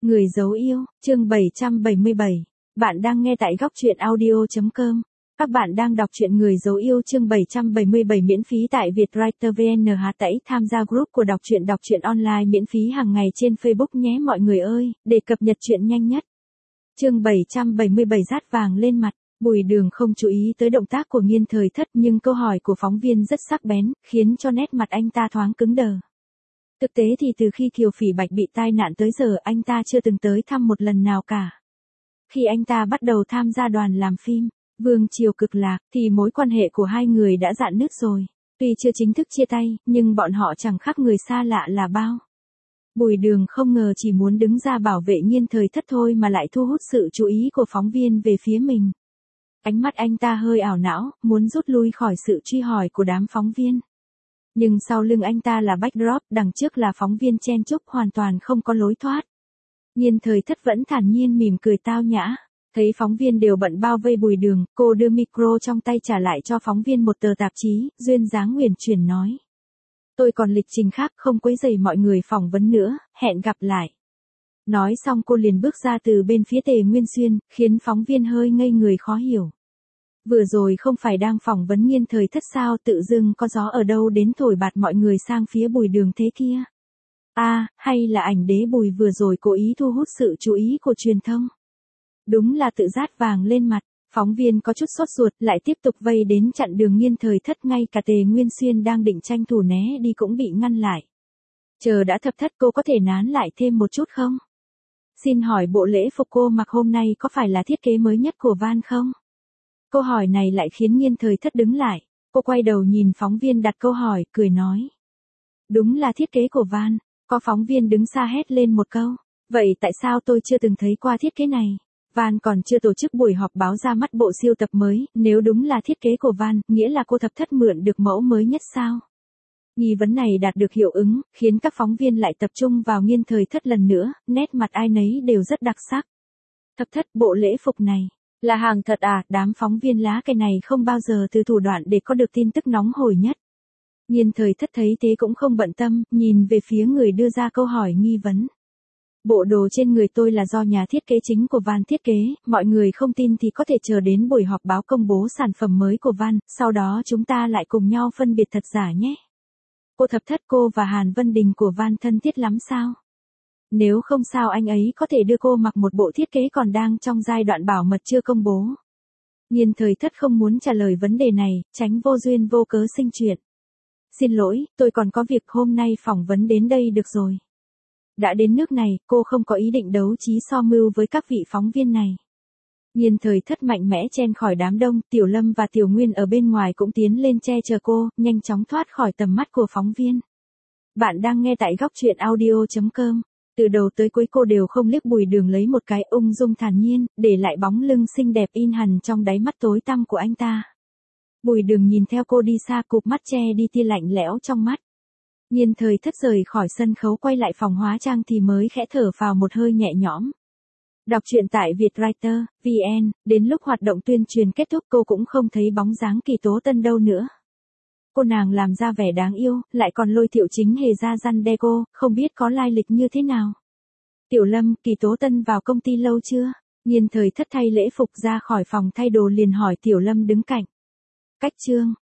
Người dấu yêu, chương 777. Bạn đang nghe tại góc truyện audio.com. Các bạn đang đọc truyện Người dấu yêu chương 777 miễn phí tại Vietwriter VN. Hãy tham gia group của đọc truyện online miễn phí hàng ngày trên Facebook nhé mọi người ơi, để cập nhật truyện nhanh nhất. Chương 777 rát vàng lên mặt. Bùi Đường không chú ý tới động tác của Nghiên Thời Thất, nhưng câu hỏi của phóng viên rất sắc bén, khiến cho nét mặt anh ta thoáng cứng đờ. Thực tế thì từ khi Kiều Phỉ Bạch bị tai nạn tới giờ anh ta chưa từng tới thăm một lần nào cả. Khi anh ta bắt đầu tham gia đoàn làm phim Vương Triều Cực Lạc thì mối quan hệ của hai người đã rạn nứt rồi. Tuy chưa chính thức chia tay, nhưng bọn họ chẳng khác người xa lạ là bao. Bùi Đường không ngờ chỉ muốn đứng ra bảo vệ Nghiên Thời Thất thôi mà lại thu hút sự chú ý của phóng viên về phía mình. Ánh mắt anh ta hơi ảo não, muốn rút lui khỏi sự truy hỏi của đám phóng viên. Nhưng sau lưng anh ta là backdrop, đằng trước là phóng viên chen chúc hoàn toàn không có lối thoát. Nghiên Thời Thất vẫn thản nhiên mỉm cười tao nhã. Thấy phóng viên đều bận bao vây Bùi Đường, cô đưa micro trong tay trả lại cho phóng viên một tờ tạp chí, duyên dáng uyển chuyển nói. Tôi còn lịch trình khác không quấy rầy mọi người phỏng vấn nữa, hẹn gặp lại. Nói xong cô liền bước ra từ bên phía Tề Nguyên Xuyên, khiến phóng viên hơi ngây người khó hiểu. Vừa rồi không phải đang phỏng vấn Nghiên Thời Thất sao, tự dưng có gió ở đâu đến thổi bạt mọi người sang phía Bùi Đường thế kia. Hay là ảnh đế Bùi vừa rồi cố ý thu hút sự chú ý của truyền thông. Đúng là tự rát vàng lên mặt, phóng viên có chút sốt ruột lại tiếp tục vây đến chặn đường Nghiên Thời Thất, ngay cả Tề Nguyên Xuyên đang định tranh thủ né đi cũng bị ngăn lại. Chờ đã thập thất, cô có thể nán lại thêm một chút không? Xin hỏi bộ lễ phục cô mặc hôm nay có phải là thiết kế mới nhất của Van không? Câu hỏi này lại khiến Nghiên Thời Thất đứng lại. Cô quay đầu nhìn phóng viên đặt câu hỏi, cười nói. Đúng là thiết kế của Van. Có phóng viên đứng xa hét lên một câu. Vậy tại sao tôi chưa từng thấy qua thiết kế này? Van còn chưa tổ chức buổi họp báo ra mắt bộ siêu tập mới, nếu đúng là thiết kế của Van, nghĩa là cô thập thất mượn được mẫu mới nhất sao? Nghi vấn này đạt được hiệu ứng, khiến các phóng viên lại tập trung vào Nghiên Thời Thất lần nữa, nét mặt ai nấy đều rất đặc sắc. Thập thất, bộ lễ phục này là hàng thật à? Đám phóng viên lá cây này không bao giờ từ thủ đoạn để có được tin tức nóng hổi nhất. Nghiên Thời Thất thấy thế cũng không bận tâm, nhìn về phía người đưa ra câu hỏi nghi vấn. Bộ đồ trên người tôi là do nhà thiết kế chính của Van thiết kế, mọi người không tin thì có thể chờ đến buổi họp báo công bố sản phẩm mới của Van, sau đó chúng ta lại cùng nhau phân biệt thật giả nhé. Cô thập thất, cô và Hàn Vân Đình của Van thân thiết lắm sao? Nếu không sao anh ấy có thể đưa cô mặc một bộ thiết kế còn đang trong giai đoạn bảo mật chưa công bố. Nghiên Thời Thất không muốn trả lời vấn đề này, tránh vô duyên vô cớ sinh chuyện. Xin lỗi, tôi còn có việc, hôm nay phỏng vấn đến đây được rồi. Đã đến nước này, cô không có ý định đấu trí so mưu với các vị phóng viên này. Nghiên Thời Thất mạnh mẽ chen khỏi đám đông, Tiểu Lâm và Tiểu Nguyên ở bên ngoài cũng tiến lên che chở cô, nhanh chóng thoát khỏi tầm mắt của phóng viên. Bạn đang nghe tại góc truyện audio.com. Từ đầu tới cuối cô đều không liếc Bùi Đường lấy một cái, ung dung thản nhiên, để lại bóng lưng xinh đẹp in hằn trong đáy mắt tối tăm của anh ta. Bùi Đường nhìn theo cô đi xa, cụp mắt che đi tia lạnh lẽo trong mắt. Nghiên Thời Thất rời khỏi sân khấu quay lại phòng hóa trang thì mới khẽ thở phào một hơi nhẹ nhõm. Đọc truyện tại Vietwriter VN, đến lúc hoạt động tuyên truyền kết thúc cô cũng không thấy bóng dáng Kỳ Tố Tân đâu nữa. Cô nàng làm ra vẻ đáng yêu, lại còn lôi Thiệu Chính Hề ra răn đe cô, không biết có lai lịch như thế nào. Tiểu Lâm, Kỳ Tố Tân vào công ty lâu chưa? Nghiên Thời Thất thay lễ phục ra khỏi phòng thay đồ liền hỏi Tiểu Lâm đứng cạnh. Cách chương,